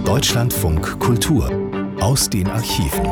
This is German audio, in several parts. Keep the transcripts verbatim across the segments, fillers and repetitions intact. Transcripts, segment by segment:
Deutschlandfunk Kultur aus den Archiven.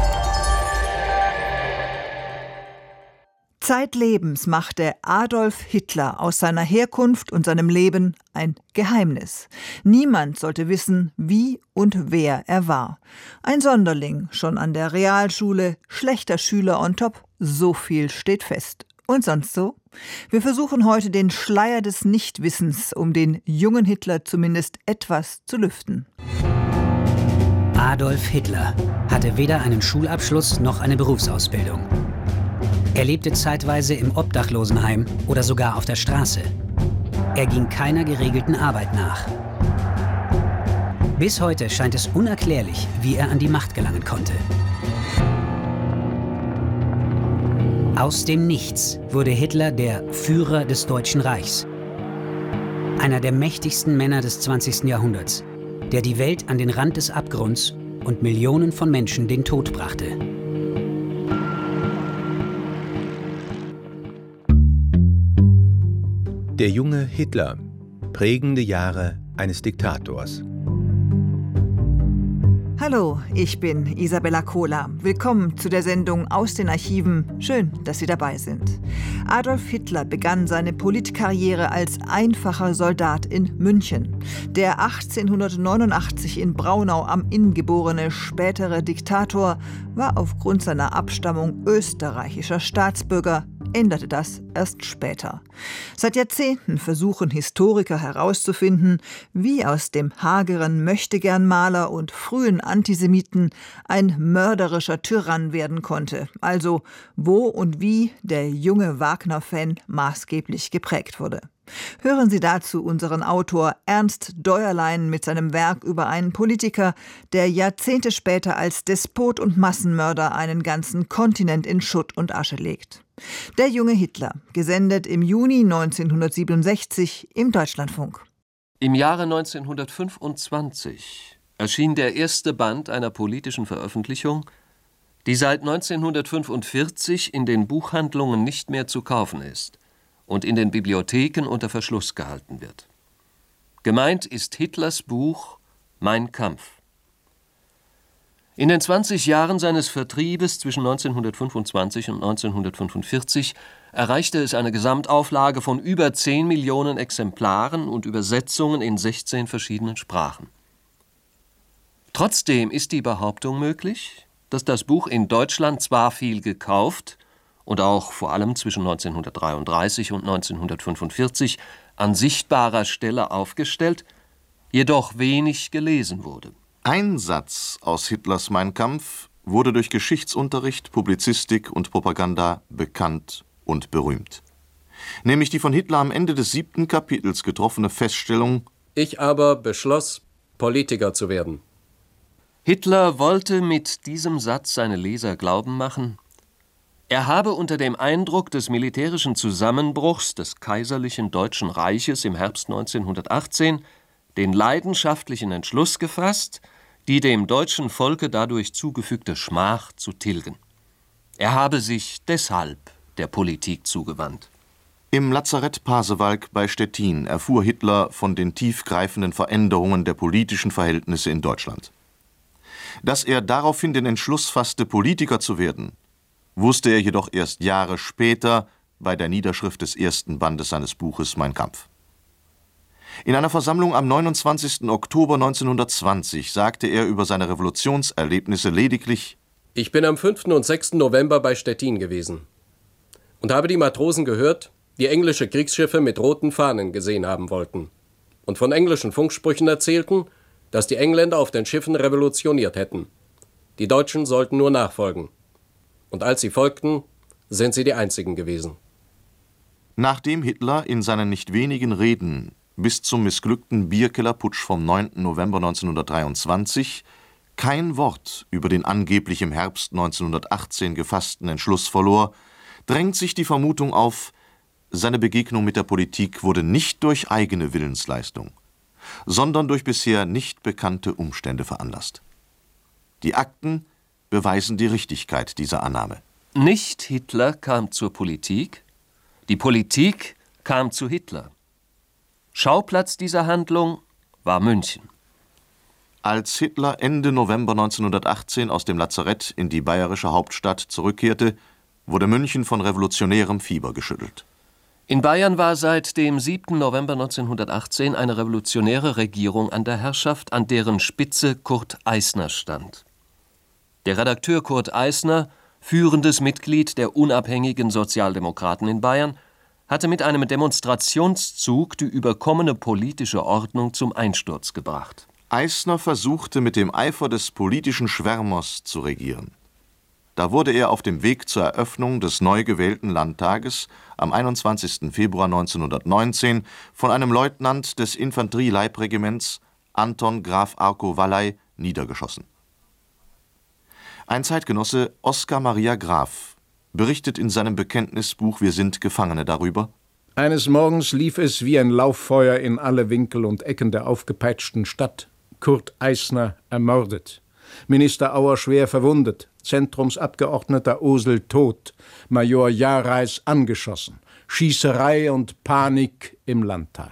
Zeitlebens machte Adolf Hitler aus seiner Herkunft und seinem Leben ein Geheimnis. Niemand sollte wissen, wie und wer er war. Ein Sonderling, schon an der Realschule, schlechter Schüler on top, so viel steht fest. Und sonst so? Wir versuchen heute den Schleier des Nichtwissens um den jungen Hitler zumindest etwas zu lüften. Adolf Hitler hatte weder einen Schulabschluss noch eine Berufsausbildung. Er lebte zeitweise im Obdachlosenheim oder sogar auf der Straße. Er ging keiner geregelten Arbeit nach. Bis heute scheint es unerklärlich, wie er an die Macht gelangen konnte. Aus dem Nichts wurde Hitler der Führer des Deutschen Reichs. Einer der mächtigsten Männer des zwanzigsten Jahrhunderts, der die Welt an den Rand des Abgrunds und Millionen von Menschen den Tod brachte. Der junge Hitler. Prägende Jahre eines Diktators. Hallo, ich bin Isabella Kohler. Willkommen zu der Sendung Aus den Archiven. Schön, dass Sie dabei sind. Adolf Hitler begann seine Politkarriere als einfacher Soldat in München. Der achtzehnhundertneunundachtzig in Braunau am Inn geborene spätere Diktator war aufgrund seiner Abstammung österreichischer Staatsbürger, änderte das erst später. Seit Jahrzehnten versuchen Historiker herauszufinden, wie aus dem hageren Möchtegernmaler und frühen Antisemiten ein mörderischer Tyrann werden konnte, also wo und wie der junge Wagner-Fan maßgeblich geprägt wurde. Hören Sie dazu unseren Autor Ernst Däuerlein mit seinem Werk über einen Politiker, der Jahrzehnte später als Despot und Massenmörder einen ganzen Kontinent in Schutt und Asche legt. Der junge Hitler, gesendet im Juni neunzehnhundertsiebenundsechzig im Deutschlandfunk. Im Jahre neunzehnhundertfünfundzwanzig erschien der erste Band einer politischen Veröffentlichung, die seit neunzehnhundertfünfundvierzig in den Buchhandlungen nicht mehr zu kaufen ist und in den Bibliotheken unter Verschluss gehalten wird. Gemeint ist Hitlers Buch Mein Kampf. In den zwanzig Jahren seines Vertriebes zwischen neunzehnhundertfünfundzwanzig und neunzehnhundertfünfundvierzig erreichte es eine Gesamtauflage von über zehn Millionen Exemplaren und Übersetzungen in sechzehn verschiedenen Sprachen. Trotzdem ist die Behauptung möglich, dass das Buch in Deutschland zwar viel gekauft und auch vor allem zwischen neunzehnhundertdreiunddreißig und neunzehnhundertfünfundvierzig an sichtbarer Stelle aufgestellt, jedoch wenig gelesen wurde. Ein Satz aus Hitlers Mein Kampf wurde durch Geschichtsunterricht, Publizistik und Propaganda bekannt und berühmt. Nämlich die von Hitler am Ende des siebten Kapitels getroffene Feststellung: Ich aber beschloss, Politiker zu werden. Hitler wollte mit diesem Satz seine Leser glauben machen, er habe unter dem Eindruck des militärischen Zusammenbruchs des kaiserlichen Deutschen Reiches im Herbst neunzehnhundertachtzehn den leidenschaftlichen Entschluss gefasst, die dem deutschen Volke dadurch zugefügte Schmach zu tilgen. Er habe sich deshalb der Politik zugewandt. Im Lazarett Pasewalk bei Stettin erfuhr Hitler von den tiefgreifenden Veränderungen der politischen Verhältnisse in Deutschland. Dass er daraufhin den Entschluss fasste, Politiker zu werden, wusste er jedoch erst Jahre später bei der Niederschrift des ersten Bandes seines Buches Mein Kampf. In einer Versammlung am neunundzwanzigsten Oktober neunzehnhundertzwanzig sagte er über seine Revolutionserlebnisse lediglich: Ich bin am fünften und sechsten November bei Stettin gewesen und habe die Matrosen gehört, die englische Kriegsschiffe mit roten Fahnen gesehen haben wollten und von englischen Funksprüchen erzählten, dass die Engländer auf den Schiffen revolutioniert hätten. Die Deutschen sollten nur nachfolgen. Und als sie folgten, sind sie die Einzigen gewesen. Nachdem Hitler in seinen nicht wenigen Reden bis zum missglückten Bierkellerputsch vom neunten November neunzehnhundertdreiundzwanzig kein Wort über den angeblich im Herbst neunzehnhundertachtzehn gefassten Entschluss verlor, drängt sich die Vermutung auf, seine Begegnung mit der Politik wurde nicht durch eigene Willensleistung, sondern durch bisher nicht bekannte Umstände veranlasst. Die Akten beweisen die Richtigkeit dieser Annahme. Nicht Hitler kam zur Politik, die Politik kam zu Hitler. Schauplatz dieser Handlung war München. Als Hitler Ende November neunzehnhundertachtzehn aus dem Lazarett in die bayerische Hauptstadt zurückkehrte, wurde München von revolutionärem Fieber geschüttelt. In Bayern war seit dem siebten November neunzehnhundertachtzehn eine revolutionäre Regierung an der Herrschaft, an deren Spitze Kurt Eisner stand. Der Redakteur Kurt Eisner, führendes Mitglied der unabhängigen Sozialdemokraten in Bayern, hatte mit einem Demonstrationszug die überkommene politische Ordnung zum Einsturz gebracht. Eisner versuchte mit dem Eifer des politischen Schwärmers zu regieren. Da wurde er auf dem Weg zur Eröffnung des neu gewählten Landtages am einundzwanzigsten Februar neunzehnhundertneunzehn von einem Leutnant des Infanterieleibregiments Anton Graf Arco-Valley niedergeschossen. Ein Zeitgenosse, Oskar Maria Graf, berichtet in seinem Bekenntnisbuch »Wir sind Gefangene« darüber: Eines Morgens lief es wie ein Lauffeuer in alle Winkel und Ecken der aufgepeitschten Stadt. Kurt Eisner ermordet, Minister Auer schwer verwundet, Zentrumsabgeordneter Osel tot, Major Jareis angeschossen, Schießerei und Panik im Landtag.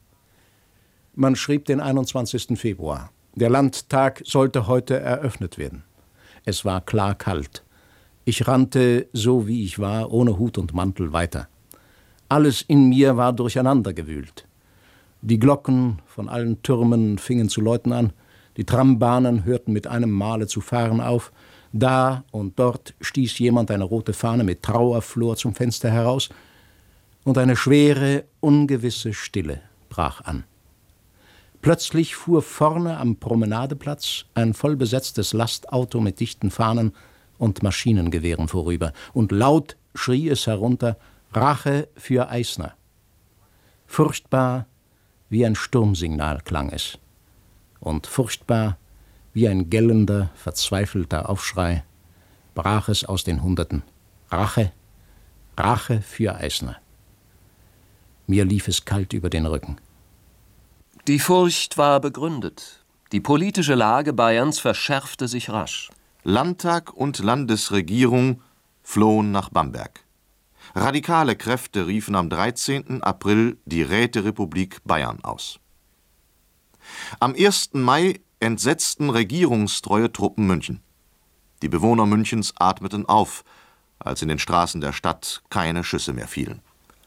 Man schrieb den einundzwanzigsten Februar. Der Landtag sollte heute eröffnet werden. Es war klar kalt. Ich rannte, so wie ich war, ohne Hut und Mantel weiter. Alles in mir war durcheinandergewühlt. Die Glocken von allen Türmen fingen zu läuten an, die Trambahnen hörten mit einem Male zu fahren auf, da und dort stieß jemand eine rote Fahne mit Trauerflor zum Fenster heraus, und eine schwere, ungewisse Stille brach an. Plötzlich fuhr vorne am Promenadeplatz ein vollbesetztes Lastauto mit dichten Fahnen und Maschinengewehren vorüber, und laut schrie es herunter: »Rache für Eisner!« Furchtbar wie ein Sturmsignal klang es, und furchtbar wie ein gellender, verzweifelter Aufschrei brach es aus den Hunderten: »Rache, Rache für Eisner!« Mir lief es kalt über den Rücken. Die Furcht war begründet. Die politische Lage Bayerns verschärfte sich rasch. Landtag und Landesregierung flohen nach Bamberg. Radikale Kräfte riefen am dreizehnten April die Räterepublik Bayern aus. Am ersten Mai entsetzten regierungstreue Truppen München. Die Bewohner Münchens atmeten auf, als in den Straßen der Stadt keine Schüsse mehr fielen.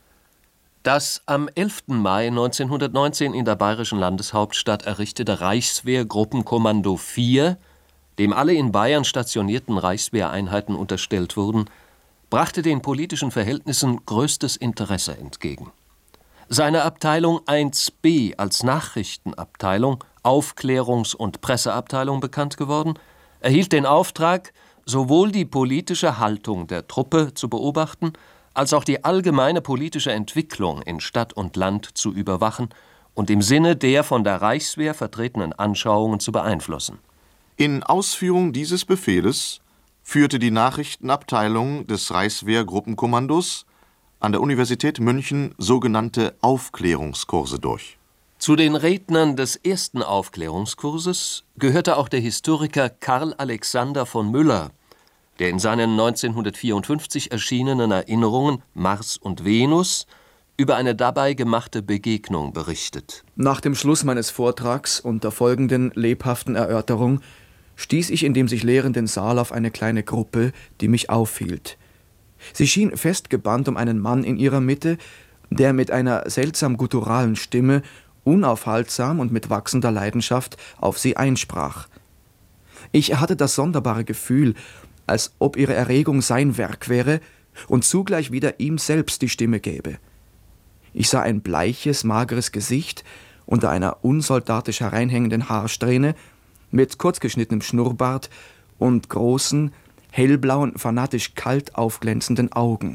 Das am elften Mai neunzehnhundertneunzehn in der bayerischen Landeshauptstadt errichtete Reichswehrgruppenkommando vier, dem alle in Bayern stationierten Reichswehreinheiten unterstellt wurden, brachte den politischen Verhältnissen größtes Interesse entgegen. Seine Abteilung eins B als Nachrichtenabteilung, Aufklärungs- und Presseabteilung bekannt geworden, erhielt den Auftrag, sowohl die politische Haltung der Truppe zu beobachten, als auch die allgemeine politische Entwicklung in Stadt und Land zu überwachen und im Sinne der von der Reichswehr vertretenen Anschauungen zu beeinflussen. In Ausführung dieses Befehles führte die Nachrichtenabteilung des Reichswehrgruppenkommandos an der Universität München sogenannte Aufklärungskurse durch. Zu den Rednern des ersten Aufklärungskurses gehörte auch der Historiker Karl Alexander von Müller, der in seinen neunzehnhundertvierundfünfzig erschienenen Erinnerungen »Mars und Venus« über eine dabei gemachte Begegnung berichtet. Nach dem Schluss meines Vortrags und der folgenden lebhaften Erörterung stieß ich in dem sich leerenden Saal auf eine kleine Gruppe, die mich aufhielt. Sie schien festgebannt um einen Mann in ihrer Mitte, der mit einer seltsam gutturalen Stimme unaufhaltsam und mit wachsender Leidenschaft auf sie einsprach. Ich hatte das sonderbare Gefühl, als ob ihre Erregung sein Werk wäre und zugleich wieder ihm selbst die Stimme gäbe. Ich sah ein bleiches, mageres Gesicht unter einer unsoldatisch hereinhängenden Haarsträhne mit kurzgeschnittenem Schnurrbart und großen, hellblauen, fanatisch kalt aufglänzenden Augen.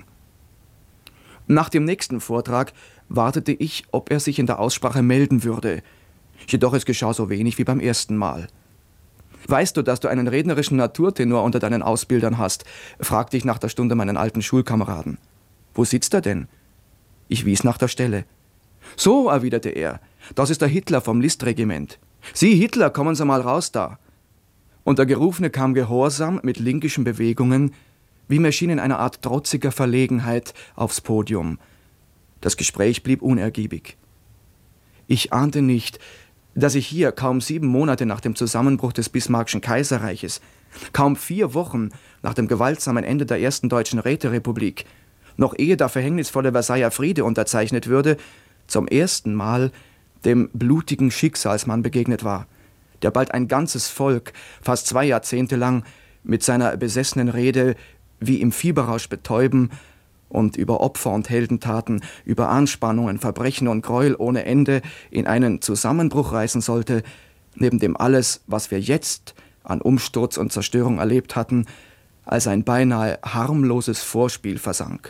Nach dem nächsten Vortrag wartete ich, ob er sich in der Aussprache melden würde. Jedoch es geschah so wenig wie beim ersten Mal. »Weißt du, dass du einen rednerischen Naturtenor unter deinen Ausbildern hast?« fragte ich nach der Stunde meinen alten Schulkameraden. »Wo sitzt er denn?« Ich wies nach der Stelle. »So«, erwiderte er, »das ist der Hitler vom Listregiment. Sie, Hitler, kommen Sie mal raus da.« Und der Gerufene kam gehorsam mit linkischen Bewegungen, wie mir schien in einer Art trotziger Verlegenheit, aufs Podium. Das Gespräch blieb unergiebig. Ich ahnte nicht, dass ich hier kaum sieben Monate nach dem Zusammenbruch des Bismarckschen Kaiserreiches, kaum vier Wochen nach dem gewaltsamen Ende der ersten deutschen Räterepublik, noch ehe der verhängnisvolle Versailler Friede unterzeichnet würde, zum ersten Mal dem blutigen Schicksalsmann begegnet war, der bald ein ganzes Volk, fast zwei Jahrzehnte lang, mit seiner besessenen Rede wie im Fieberrausch betäuben und über Opfer und Heldentaten, über Anspannungen, Verbrechen und Gräuel ohne Ende in einen Zusammenbruch reißen sollte, neben dem alles, was wir jetzt an Umsturz und Zerstörung erlebt hatten, als ein beinahe harmloses Vorspiel versank.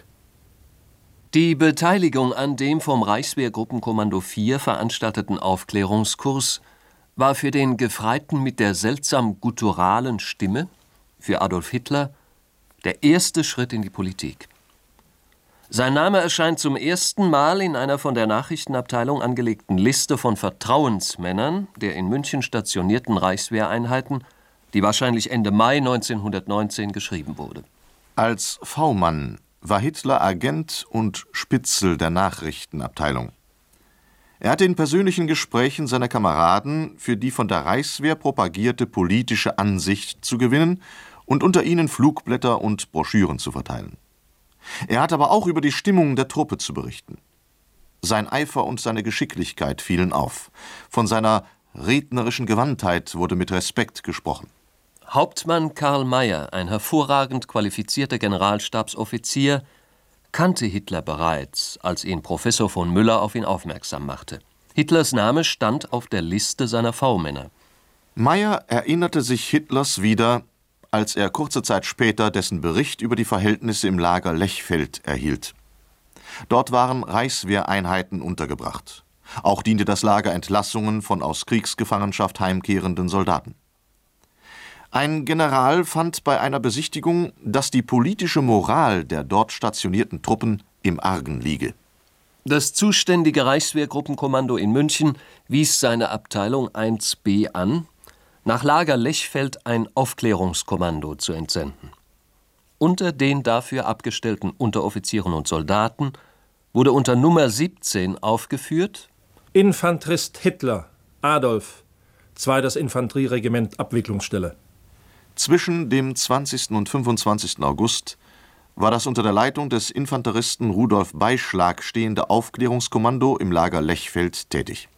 Die Beteiligung an dem vom Reichswehrgruppenkommando vier veranstalteten Aufklärungskurs war für den Gefreiten mit der seltsam gutturalen Stimme, für Adolf Hitler, der erste Schritt in die Politik. Sein Name erscheint zum ersten Mal in einer von der Nachrichtenabteilung angelegten Liste von Vertrauensmännern der in München stationierten Reichswehreinheiten, die wahrscheinlich Ende Mai neunzehnhundertneunzehn geschrieben wurde. Als V-Mann war Hitler Agent und Spitzel der Nachrichtenabteilung. Er hatte in persönlichen Gesprächen seiner Kameraden für die von der Reichswehr propagierte politische Ansicht zu gewinnen und unter ihnen Flugblätter und Broschüren zu verteilen. Er hat aber auch über die Stimmung der Truppe zu berichten. Sein Eifer und seine Geschicklichkeit fielen auf. Von seiner rednerischen Gewandtheit wurde mit Respekt gesprochen. Hauptmann Karl Mayer, ein hervorragend qualifizierter Generalstabsoffizier, kannte Hitler bereits, als ihn Professor von Müller auf ihn aufmerksam machte. Hitlers Name stand auf der Liste seiner V-Männer. Mayer erinnerte sich Hitlers wieder, als er kurze Zeit später dessen Bericht über die Verhältnisse im Lager Lechfeld erhielt. Dort waren Reichswehreinheiten untergebracht. Auch diente das Lager Entlassungen von aus Kriegsgefangenschaft heimkehrenden Soldaten. Ein General fand bei einer Besichtigung, dass die politische Moral der dort stationierten Truppen im Argen liege. Das zuständige Reichswehrgruppenkommando in München wies seine Abteilung eins B an, nach Lager Lechfeld ein Aufklärungskommando zu entsenden. Unter den dafür abgestellten Unteroffizieren und Soldaten wurde unter Nummer siebzehn aufgeführt: Infanterist Hitler, Adolf, zweites Infanterieregiment Abwicklungsstelle. Zwischen dem zwanzigsten und fünfundzwanzigsten August war das unter der Leitung des Infanteristen Rudolf Beischlag stehende Aufklärungskommando im Lager Lechfeld tätig.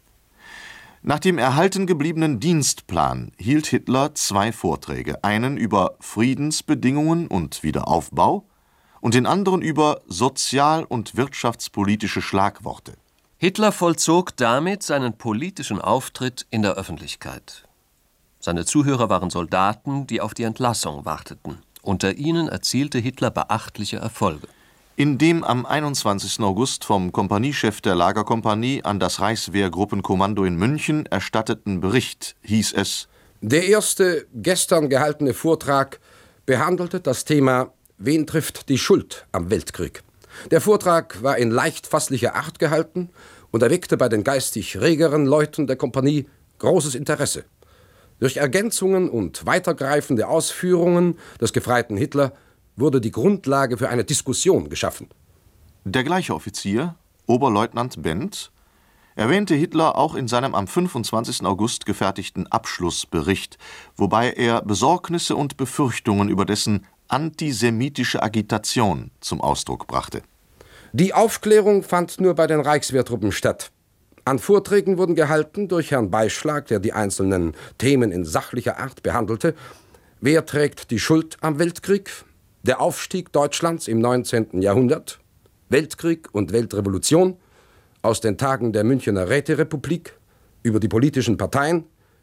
Nach dem erhalten gebliebenen Dienstplan hielt Hitler zwei Vorträge, einen über Friedensbedingungen und Wiederaufbau und den anderen über sozial- und wirtschaftspolitische Schlagworte. Hitler vollzog damit seinen politischen Auftritt in der Öffentlichkeit. Seine Zuhörer waren Soldaten, die auf die Entlassung warteten. Unter ihnen erzielte Hitler beachtliche Erfolge. In dem am einundzwanzigsten August vom Kompaniechef der Lagerkompanie an das Reichswehrgruppenkommando in München erstatteten Bericht hieß es: Der erste gestern gehaltene Vortrag behandelte das Thema »Wen trifft die Schuld am Weltkrieg?« Der Vortrag war in leicht fasslicher Art gehalten und erweckte bei den geistig regeren Leuten der Kompanie großes Interesse. Durch Ergänzungen und weitergreifende Ausführungen des Gefreiten Hitler wurde die Grundlage für eine Diskussion geschaffen. Der gleiche Offizier, Oberleutnant Bendt, erwähnte Hitler auch in seinem am fünfundzwanzigsten August gefertigten Abschlussbericht, wobei er Besorgnisse und Befürchtungen über dessen antisemitische Agitation zum Ausdruck brachte. Die Aufklärung fand nur bei den Reichswehrtruppen statt. An Vorträgen wurden gehalten durch Herrn Beischlag, der die einzelnen Themen in sachlicher Art behandelte. Wer trägt die Schuld am Weltkrieg? Der Aufstieg Deutschlands im neunzehnten Jahrhundert, Weltkrieg und Weltrevolution, aus den Tagen der Münchener Räterepublik, über die politischen Parteien,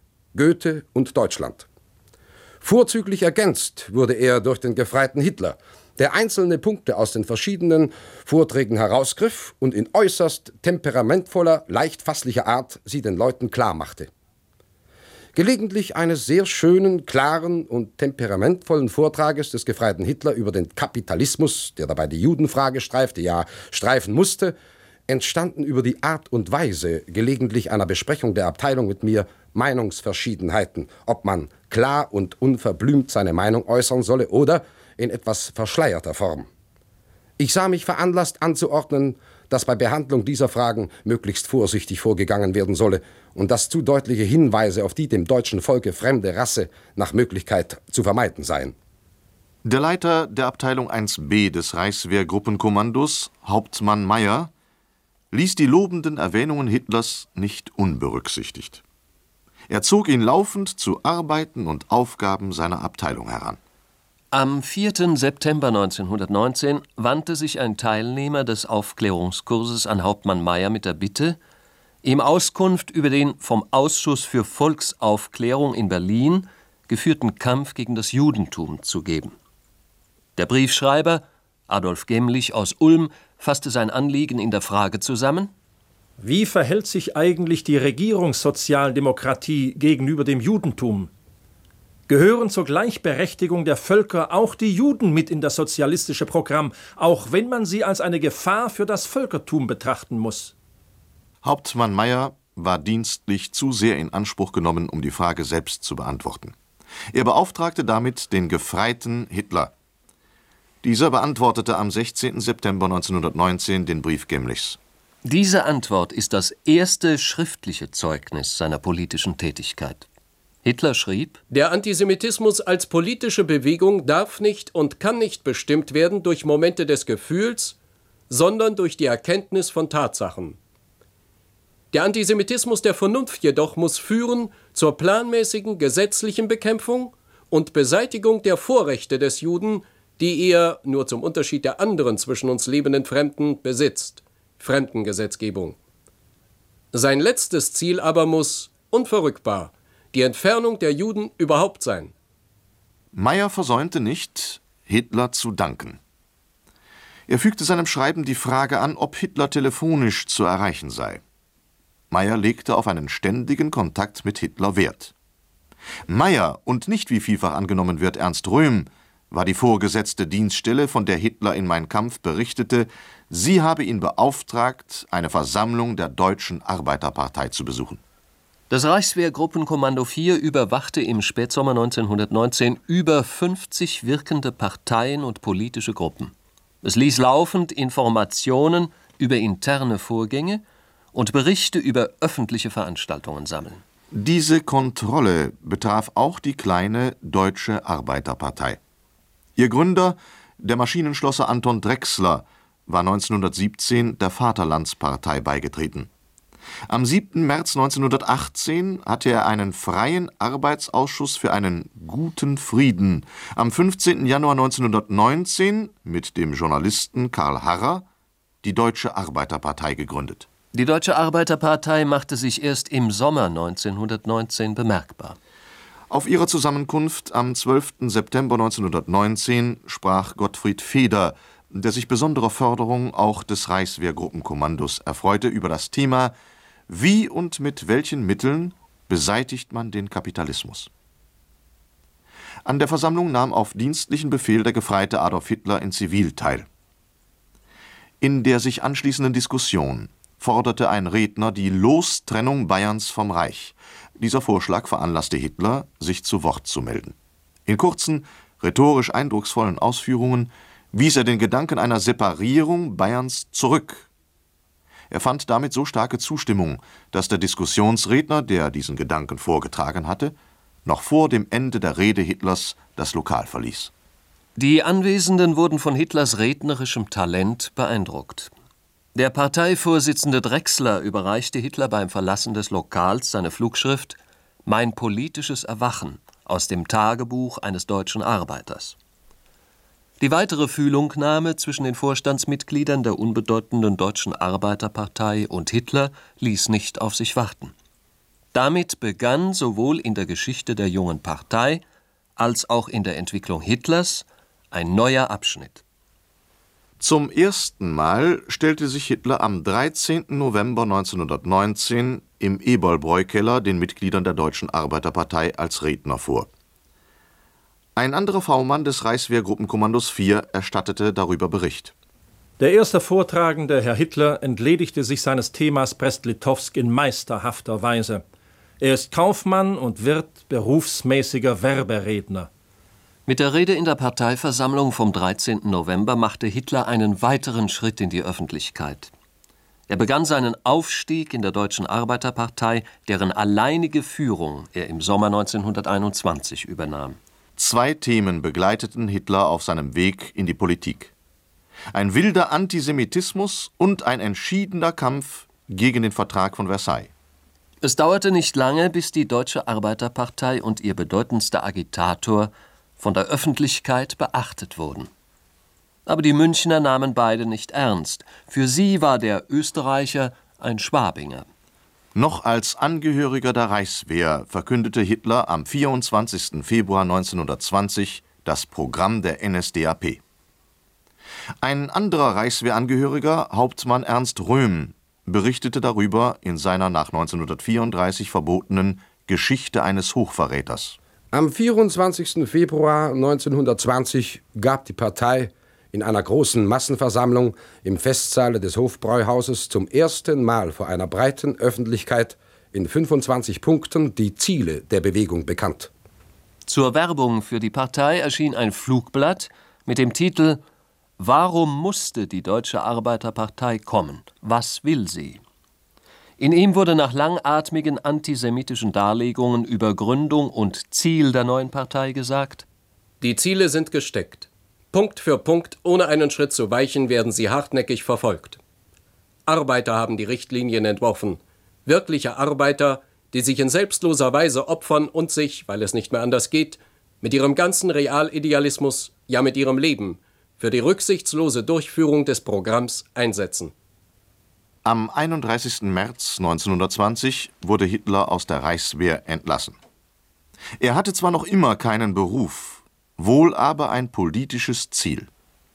Goethe und Deutschland. Vorzüglich ergänzt wurde er durch den Gefreiten Hitler, der einzelne Punkte aus den verschiedenen Vorträgen herausgriff und in äußerst temperamentvoller, leicht fasslicher Art sie den Leuten klarmachte. Gelegentlich eines sehr schönen, klaren und temperamentvollen Vortrages des Gefreiten Hitler über den Kapitalismus, der dabei die Judenfrage streifte, ja streifen musste, entstanden über die Art und Weise gelegentlich einer Besprechung der Abteilung mit mir Meinungsverschiedenheiten, ob man klar und unverblümt seine Meinung äußern solle oder in etwas verschleierter Form. Ich sah mich veranlasst anzuordnen, dass bei Behandlung dieser Fragen möglichst vorsichtig vorgegangen werden solle und dass zu deutliche Hinweise auf die dem deutschen Volke fremde Rasse nach Möglichkeit zu vermeiden seien. Der Leiter der Abteilung eins B des Reichswehrgruppenkommandos, Hauptmann Meyer, ließ die lobenden Erwähnungen Hitlers nicht unberücksichtigt. Er zog ihn laufend zu Arbeiten und Aufgaben seiner Abteilung heran. Am vierten September neunzehnhundertneunzehn wandte sich ein Teilnehmer des Aufklärungskurses an Hauptmann Meyer mit der Bitte, ihm Auskunft über den vom Ausschuss für Volksaufklärung in Berlin geführten Kampf gegen das Judentum zu geben. Der Briefschreiber, Adolf Gemlich aus Ulm, fasste sein Anliegen in der Frage zusammen: Wie verhält sich eigentlich die Regierungssozialdemokratie gegenüber dem Judentum? Gehören zur Gleichberechtigung der Völker auch die Juden mit in das sozialistische Programm, auch wenn man sie als eine Gefahr für das Völkertum betrachten muss? Hauptmann Meyer war dienstlich zu sehr in Anspruch genommen, um die Frage selbst zu beantworten. Er beauftragte damit den Gefreiten Hitler. Dieser beantwortete am sechzehnten September neunzehnhundertneunzehn den Brief Gemlichs. Diese Antwort ist das erste schriftliche Zeugnis seiner politischen Tätigkeit. Hitler schrieb: Der Antisemitismus als politische Bewegung darf nicht und kann nicht bestimmt werden durch Momente des Gefühls, sondern durch die Erkenntnis von Tatsachen. Der Antisemitismus der Vernunft jedoch muss führen zur planmäßigen gesetzlichen Bekämpfung und Beseitigung der Vorrechte des Juden, die er, nur zum Unterschied der anderen zwischen uns lebenden Fremden, besitzt. Fremdengesetzgebung. Sein letztes Ziel aber muss, unverrückbar, die Entfernung der Juden überhaupt sein. Meyer versäumte nicht, Hitler zu danken. Er fügte seinem Schreiben die Frage an, ob Hitler telefonisch zu erreichen sei. Meyer legte auf einen ständigen Kontakt mit Hitler Wert. Meyer und nicht, wie vielfach angenommen wird, Ernst Röhm, war die vorgesetzte Dienststelle, von der Hitler in Mein Kampf berichtete, sie habe ihn beauftragt, eine Versammlung der Deutschen Arbeiterpartei zu besuchen. Das Reichswehrgruppenkommando vier überwachte im Spätsommer neunzehnhundertneunzehn über fünfzig wirkende Parteien und politische Gruppen. Es ließ laufend Informationen über interne Vorgänge und Berichte über öffentliche Veranstaltungen sammeln. Diese Kontrolle betraf auch die kleine Deutsche Arbeiterpartei. Ihr Gründer, der Maschinenschlosser Anton Drechsler, war neunzehnhundertsiebzehn der Vaterlandspartei beigetreten. Am siebten März neunzehnhundertachtzehn hatte er einen freien Arbeitsausschuss für einen guten Frieden. Am fünfzehnten Januar neunzehnhundertneunzehn mit dem Journalisten Karl Harrer die Deutsche Arbeiterpartei gegründet. Die Deutsche Arbeiterpartei machte sich erst im Sommer neunzehnhundertneunzehn bemerkbar. Auf ihrer Zusammenkunft am zwölften September neunzehnhundertneunzehn sprach Gottfried Feder, der sich besonderer Förderung auch des Reichswehrgruppenkommandos erfreute, über das Thema: Wie und mit welchen Mitteln beseitigt man den Kapitalismus? An der Versammlung nahm auf dienstlichen Befehl der Gefreite Adolf Hitler in Zivil teil. In der sich anschließenden Diskussion forderte ein Redner die Lostrennung Bayerns vom Reich. Dieser Vorschlag veranlasste Hitler, sich zu Wort zu melden. In kurzen, rhetorisch eindrucksvollen Ausführungen wies er den Gedanken einer Separierung Bayerns zurück. Er fand damit so starke Zustimmung, dass der Diskussionsredner, der diesen Gedanken vorgetragen hatte, noch vor dem Ende der Rede Hitlers das Lokal verließ. Die Anwesenden wurden von Hitlers rednerischem Talent beeindruckt. Der Parteivorsitzende Drechsler überreichte Hitler beim Verlassen des Lokals seine Flugschrift »Mein politisches Erwachen« aus dem Tagebuch eines deutschen Arbeiters. Die weitere Fühlungnahme zwischen den Vorstandsmitgliedern der unbedeutenden Deutschen Arbeiterpartei und Hitler ließ nicht auf sich warten. Damit begann sowohl in der Geschichte der jungen Partei als auch in der Entwicklung Hitlers ein neuer Abschnitt. Zum ersten Mal stellte sich Hitler am dreizehnten November neunzehnhundertneunzehn im Eberl-Bräu-Keller den Mitgliedern der Deutschen Arbeiterpartei als Redner vor. Ein anderer V-Mann des Reichswehrgruppenkommandos vier erstattete darüber Bericht. Der erste Vortragende, Herr Hitler, entledigte sich seines Themas Brest-Litovsk in meisterhafter Weise. Er ist Kaufmann und wird berufsmäßiger Werberedner. Mit der Rede in der Parteiversammlung vom dreizehnten November machte Hitler einen weiteren Schritt in die Öffentlichkeit. Er begann seinen Aufstieg in der Deutschen Arbeiterpartei, deren alleinige Führung er im Sommer neunzehnhunderteinundzwanzig übernahm. Zwei Themen begleiteten Hitler auf seinem Weg in die Politik: ein wilder Antisemitismus und ein entschiedener Kampf gegen den Vertrag von Versailles. Es dauerte nicht lange, bis die Deutsche Arbeiterpartei und ihr bedeutendster Agitator von der Öffentlichkeit beachtet wurden. Aber die Münchner nahmen beide nicht ernst. Für sie war der Österreicher ein Schwabinger. Noch als Angehöriger der Reichswehr verkündete Hitler am vierundzwanzigsten Februar neunzehnhundertzwanzig das Programm der N S D A P. Ein anderer Reichswehrangehöriger, Hauptmann Ernst Röhm, berichtete darüber in seiner nach neunzehnhundertvierunddreißig verbotenen Geschichte eines Hochverräters. Am vierundzwanzigsten Februar neunzehnhundertzwanzig gab die Partei in einer großen Massenversammlung im Festsaale des Hofbräuhauses zum ersten Mal vor einer breiten Öffentlichkeit in fünfundzwanzig Punkten die Ziele der Bewegung bekannt. Zur Werbung für die Partei erschien ein Flugblatt mit dem Titel »Warum musste die Deutsche Arbeiterpartei kommen? Was will sie?« In ihm wurde nach langatmigen antisemitischen Darlegungen über Gründung und Ziel der neuen Partei gesagt: Die Ziele sind gesteckt. Punkt für Punkt, ohne einen Schritt zu weichen, werden sie hartnäckig verfolgt. Arbeiter haben die Richtlinien entworfen. Wirkliche Arbeiter, die sich in selbstloser Weise opfern und sich, weil es nicht mehr anders geht, mit ihrem ganzen Realidealismus, ja mit ihrem Leben, für die rücksichtslose Durchführung des Programms einsetzen. Am einunddreißigsten März neunzehnhundertzwanzig wurde Hitler aus der Reichswehr entlassen. Er hatte zwar noch immer keinen Beruf, wohl aber ein politisches Ziel.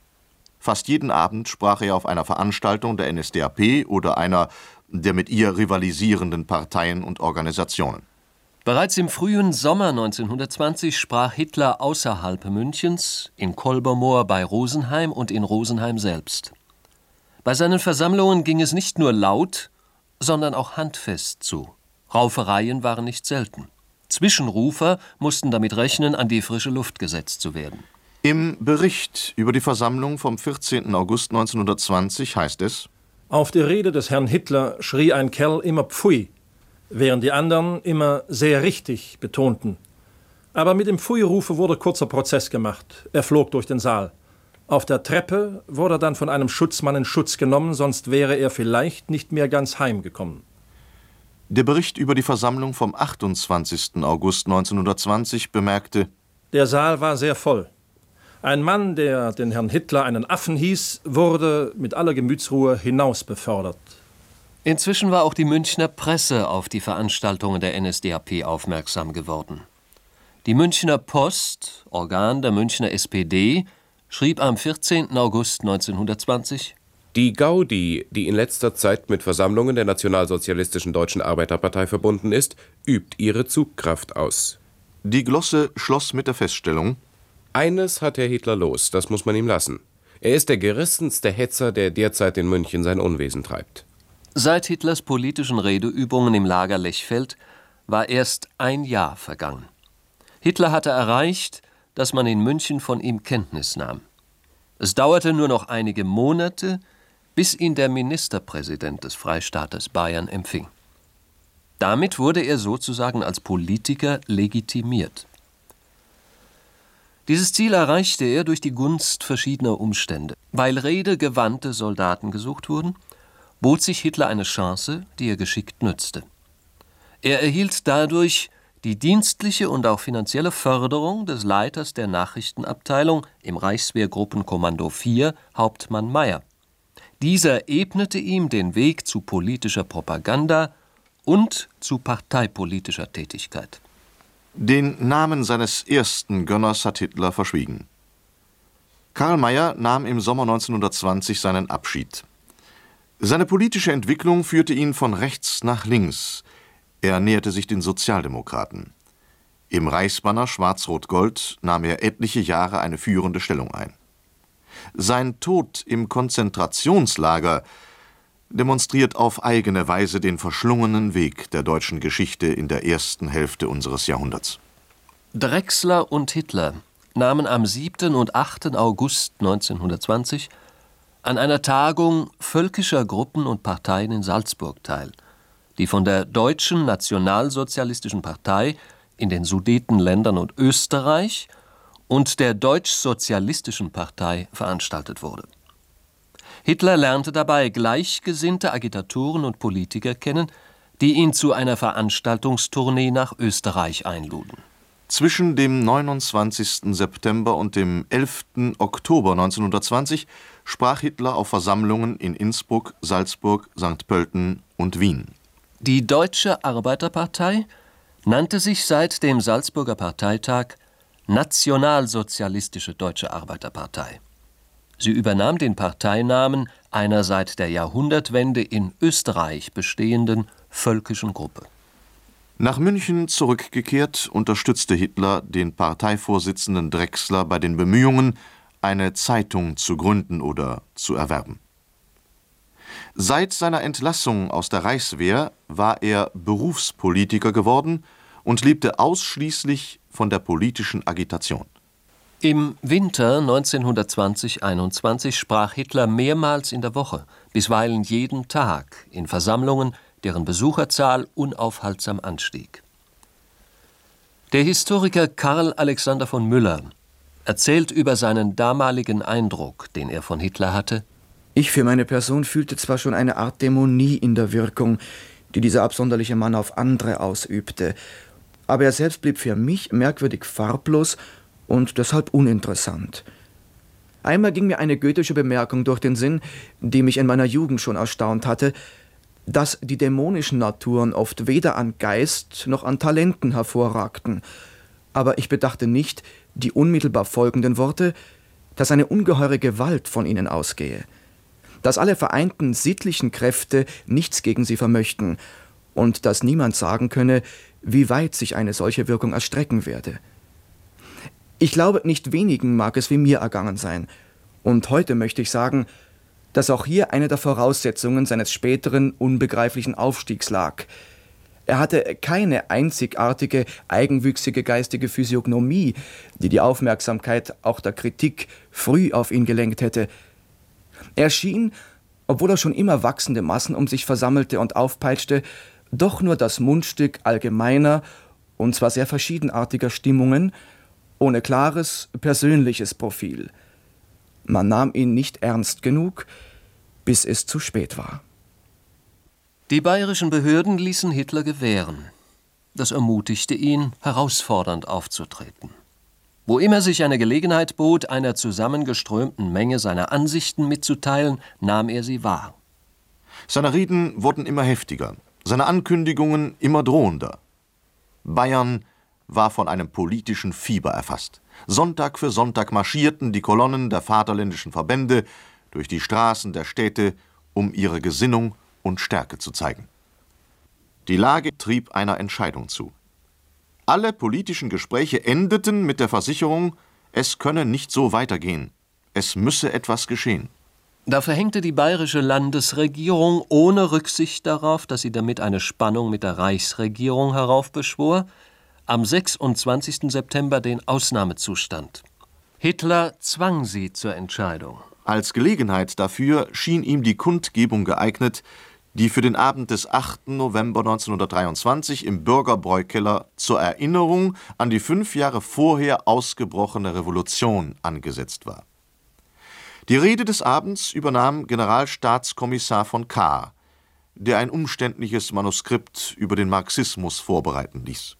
Fast jeden Abend sprach er auf einer Veranstaltung der N S D A P oder einer der mit ihr rivalisierenden Parteien und Organisationen. Bereits im frühen Sommer neunzehnhundertzwanzig sprach Hitler außerhalb Münchens, in Kolbermoor bei Rosenheim und in Rosenheim selbst. Bei seinen Versammlungen ging es nicht nur laut, sondern auch handfest zu. Raufereien waren nicht selten. Zwischenrufer mussten damit rechnen, an die frische Luft gesetzt zu werden. Im Bericht über die Versammlung vom vierzehnten August neunzehnhundertzwanzig heißt es: Auf die Rede des Herrn Hitler schrie ein Kerl immer Pfui, während die anderen immer sehr richtig betonten. Aber mit dem Pfui-Rufe wurde kurzer Prozess gemacht. Er flog durch den Saal. Auf der Treppe wurde er dann von einem Schutzmann in Schutz genommen, sonst wäre er vielleicht nicht mehr ganz heimgekommen. Der Bericht über die Versammlung vom achtundzwanzigsten August neunzehnhundertzwanzig bemerkte: Der Saal war sehr voll. Ein Mann, der den Herrn Hitler einen Affen hieß, wurde mit aller Gemütsruhe hinaus befördert. Inzwischen war auch die Münchner Presse auf die Veranstaltungen der N S D A P aufmerksam geworden. Die Münchner Post, Organ der Münchner S P D, schrieb am vierzehnten August neunzehnhundertzwanzig: Die Gaudi, die in letzter Zeit mit Versammlungen der Nationalsozialistischen Deutschen Arbeiterpartei verbunden ist, übt ihre Zugkraft aus. Die Glosse schloss mit der Feststellung: Eines hat Herr Hitler los, das muss man ihm lassen. Er ist der gerissenste Hetzer, der derzeit in München sein Unwesen treibt. Seit Hitlers politischen Redeübungen im Lager Lechfeld war erst ein Jahr vergangen. Hitler hatte erreicht, dass man in München von ihm Kenntnis nahm. Es dauerte nur noch einige Monate, bis ihn der Ministerpräsident des Freistaates Bayern empfing. Damit wurde er sozusagen als Politiker legitimiert. Dieses Ziel erreichte er durch die Gunst verschiedener Umstände. Weil redegewandte Soldaten gesucht wurden, bot sich Hitler eine Chance, die er geschickt nützte. Er erhielt dadurch die dienstliche und auch finanzielle Förderung des Leiters der Nachrichtenabteilung im Reichswehrgruppenkommando vier, Hauptmann Meyer. Dieser ebnete ihm den Weg zu politischer Propaganda und zu parteipolitischer Tätigkeit. Den Namen seines ersten Gönners hat Hitler verschwiegen. Karl Meyer nahm im Sommer neunzehnhundertzwanzig seinen Abschied. Seine politische Entwicklung führte ihn von rechts nach links. Er näherte sich den Sozialdemokraten. Im Reichsbanner Schwarz-Rot-Gold nahm er etliche Jahre eine führende Stellung ein. Sein Tod im Konzentrationslager demonstriert auf eigene Weise den verschlungenen Weg der deutschen Geschichte in der ersten Hälfte unseres Jahrhunderts. Drechsler und Hitler nahmen am siebten und achten August neunzehnhundertzwanzig an einer Tagung völkischer Gruppen und Parteien in Salzburg teil, die von der Deutschen Nationalsozialistischen Partei in den Sudetenländern und Österreich und der Deutschsozialistischen Partei veranstaltet wurde. Hitler lernte dabei gleichgesinnte Agitatoren und Politiker kennen, die ihn zu einer Veranstaltungstournee nach Österreich einluden. Zwischen dem neunundzwanzigsten September und dem elften Oktober neunzehnhundertzwanzig sprach Hitler auf Versammlungen in Innsbruck, Salzburg, Sankt Pölten und Wien. Die Deutsche Arbeiterpartei nannte sich seit dem Salzburger Parteitag Nationalsozialistische Deutsche Arbeiterpartei. Sie übernahm den Parteinamen einer seit der Jahrhundertwende in Österreich bestehenden völkischen Gruppe. Nach München zurückgekehrt, unterstützte Hitler den Parteivorsitzenden Drechsler bei den Bemühungen, eine Zeitung zu gründen oder zu erwerben. Seit seiner Entlassung aus der Reichswehr war er Berufspolitiker geworden und lebte ausschließlich von der politischen Agitation. Im Winter neunzehnhundertzwanzig einundzwanzig sprach Hitler mehrmals in der Woche, bisweilen jeden Tag, in Versammlungen, deren Besucherzahl unaufhaltsam anstieg. Der Historiker Karl Alexander von Müller erzählt über seinen damaligen Eindruck, den er von Hitler hatte. Ich für meine Person fühlte zwar schon eine Art Dämonie in der Wirkung, die dieser absonderliche Mann auf andere ausübte, aber er selbst blieb für mich merkwürdig farblos und deshalb uninteressant. Einmal ging mir eine goethische Bemerkung durch den Sinn, die mich in meiner Jugend schon erstaunt hatte, dass die dämonischen Naturen oft weder an Geist noch an Talenten hervorragten. Aber ich bedachte nicht die unmittelbar folgenden Worte, dass eine ungeheure Gewalt von ihnen ausgehe, dass alle vereinten sittlichen Kräfte nichts gegen sie vermöchten und dass niemand sagen könne, wie weit sich eine solche Wirkung erstrecken werde. Ich glaube, nicht wenigen mag es wie mir ergangen sein. Und heute möchte ich sagen, dass auch hier eine der Voraussetzungen seines späteren unbegreiflichen Aufstiegs lag. Er hatte keine einzigartige, eigenwüchsige geistige Physiognomie, die die Aufmerksamkeit auch der Kritik früh auf ihn gelenkt hätte. Er schien, obwohl er schon immer wachsende Massen um sich versammelte und aufpeitschte, doch nur das Mundstück allgemeiner, und zwar sehr verschiedenartiger Stimmungen, ohne klares, persönliches Profil. Man nahm ihn nicht ernst genug, bis es zu spät war. Die bayerischen Behörden ließen Hitler gewähren. Das ermutigte ihn, herausfordernd aufzutreten. Wo immer sich eine Gelegenheit bot, einer zusammengeströmten Menge seine Ansichten mitzuteilen, nahm er sie wahr. Seine Reden wurden immer heftiger, seine Ankündigungen immer drohender. Bayern war von einem politischen Fieber erfasst. Sonntag für Sonntag marschierten die Kolonnen der vaterländischen Verbände durch die Straßen der Städte, um ihre Gesinnung und Stärke zu zeigen. Die Lage trieb einer Entscheidung zu. Alle politischen Gespräche endeten mit der Versicherung, es könne nicht so weitergehen. Es müsse etwas geschehen. Da verhängte die bayerische Landesregierung ohne Rücksicht darauf, dass sie damit eine Spannung mit der Reichsregierung heraufbeschwor, am sechsundzwanzigsten September den Ausnahmezustand. Hitler zwang sie zur Entscheidung. Als Gelegenheit dafür schien ihm die Kundgebung geeignet, die für den Abend des achten November neunzehnhundertdreiundzwanzig im Bürgerbräukeller zur Erinnerung an die fünf Jahre vorher ausgebrochene Revolution angesetzt war. Die Rede des Abends übernahm Generalstaatskommissar von Kahr, der ein umständliches Manuskript über den Marxismus vorbereiten ließ.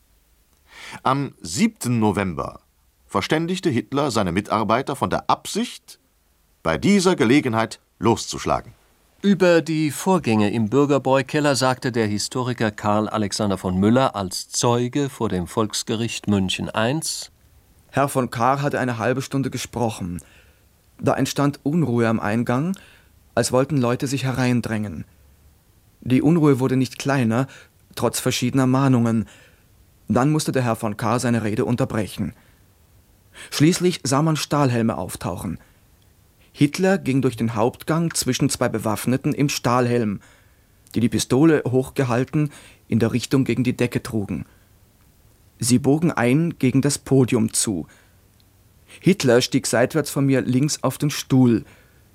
Am siebten November verständigte Hitler seine Mitarbeiter von der Absicht, bei dieser Gelegenheit loszuschlagen. Über die Vorgänge im Bürgerbräukeller sagte der Historiker Karl Alexander von Müller als Zeuge vor dem Volksgericht München I: Herr von Kahr hatte eine halbe Stunde gesprochen. Da entstand Unruhe am Eingang, als wollten Leute sich hereindrängen. Die Unruhe wurde nicht kleiner, trotz verschiedener Mahnungen. Dann musste der Herr von Kahr seine Rede unterbrechen. Schließlich sah man Stahlhelme auftauchen. Hitler ging durch den Hauptgang zwischen zwei Bewaffneten im Stahlhelm, die die Pistole hochgehalten in der Richtung gegen die Decke trugen. Sie bogen ein gegen das Podium zu. Hitler stieg seitwärts von mir links auf den Stuhl.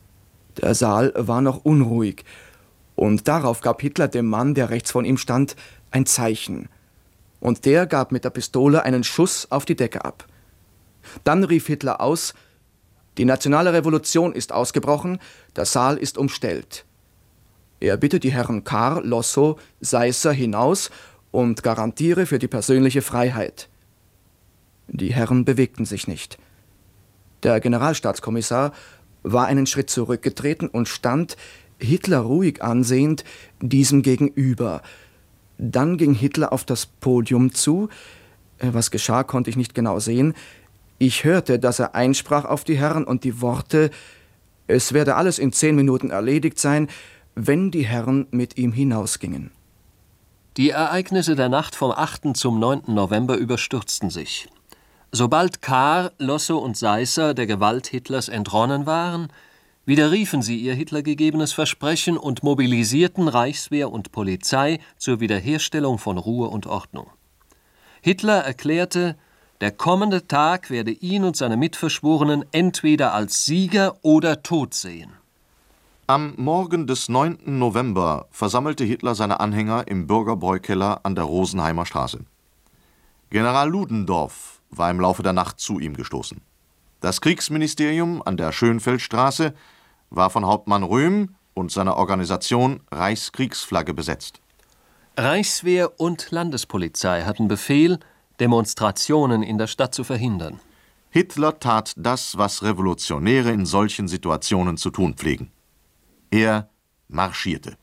Der Saal war noch unruhig, und darauf gab Hitler dem Mann, der rechts von ihm stand, ein Zeichen. Und der gab mit der Pistole einen Schuss auf die Decke ab. Dann rief Hitler aus: Die nationale Revolution ist ausgebrochen, der Saal ist umstellt. Er bitte die Herren Kahr, Lossow, Seisser hinaus und garantiere für die persönliche Freiheit. Die Herren bewegten sich nicht. Der Generalstaatskommissar war einen Schritt zurückgetreten und stand, Hitler ruhig ansehend, diesem gegenüber. Dann ging Hitler auf das Podium zu. Was geschah, konnte ich nicht genau sehen. Ich hörte, dass er einsprach auf die Herren und die Worte: Es werde alles in zehn Minuten erledigt sein, wenn die Herren mit ihm hinausgingen. Die Ereignisse der Nacht vom achten zum neunten November überstürzten sich. Sobald Kahr, Lossow und Seisser der Gewalt Hitlers entronnen waren, widerriefen sie ihr Hitler gegebenes Versprechen und mobilisierten Reichswehr und Polizei zur Wiederherstellung von Ruhe und Ordnung. Hitler erklärte, der kommende Tag werde ihn und seine Mitverschworenen entweder als Sieger oder tot sehen. Am Morgen des neunten November versammelte Hitler seine Anhänger im Bürgerbräukeller an der Rosenheimer Straße. General Ludendorff war im Laufe der Nacht zu ihm gestoßen. Das Kriegsministerium an der Schönfeldstraße war von Hauptmann Röhm und seiner Organisation Reichskriegsflagge besetzt. Reichswehr und Landespolizei hatten Befehl, Demonstrationen in der Stadt zu verhindern. Hitler tat das, was Revolutionäre in solchen Situationen zu tun pflegen. Er marschierte.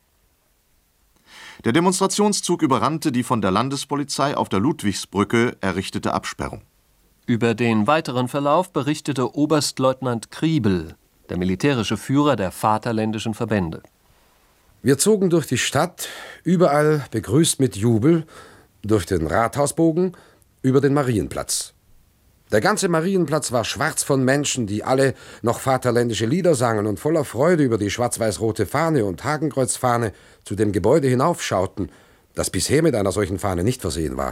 Der Demonstrationszug überrannte die von der Landespolizei auf der Ludwigsbrücke errichtete Absperrung. Über den weiteren Verlauf berichtete Oberstleutnant Kriebel, der militärische Führer der Vaterländischen Verbände. Wir zogen durch die Stadt, überall begrüßt mit Jubel, durch den Rathausbogen, über den Marienplatz. Der ganze Marienplatz war schwarz von Menschen, die alle noch vaterländische Lieder sangen und voller Freude über die schwarz-weiß-rote Fahne und Hakenkreuzfahne zu dem Gebäude hinaufschauten, das bisher mit einer solchen Fahne nicht versehen war.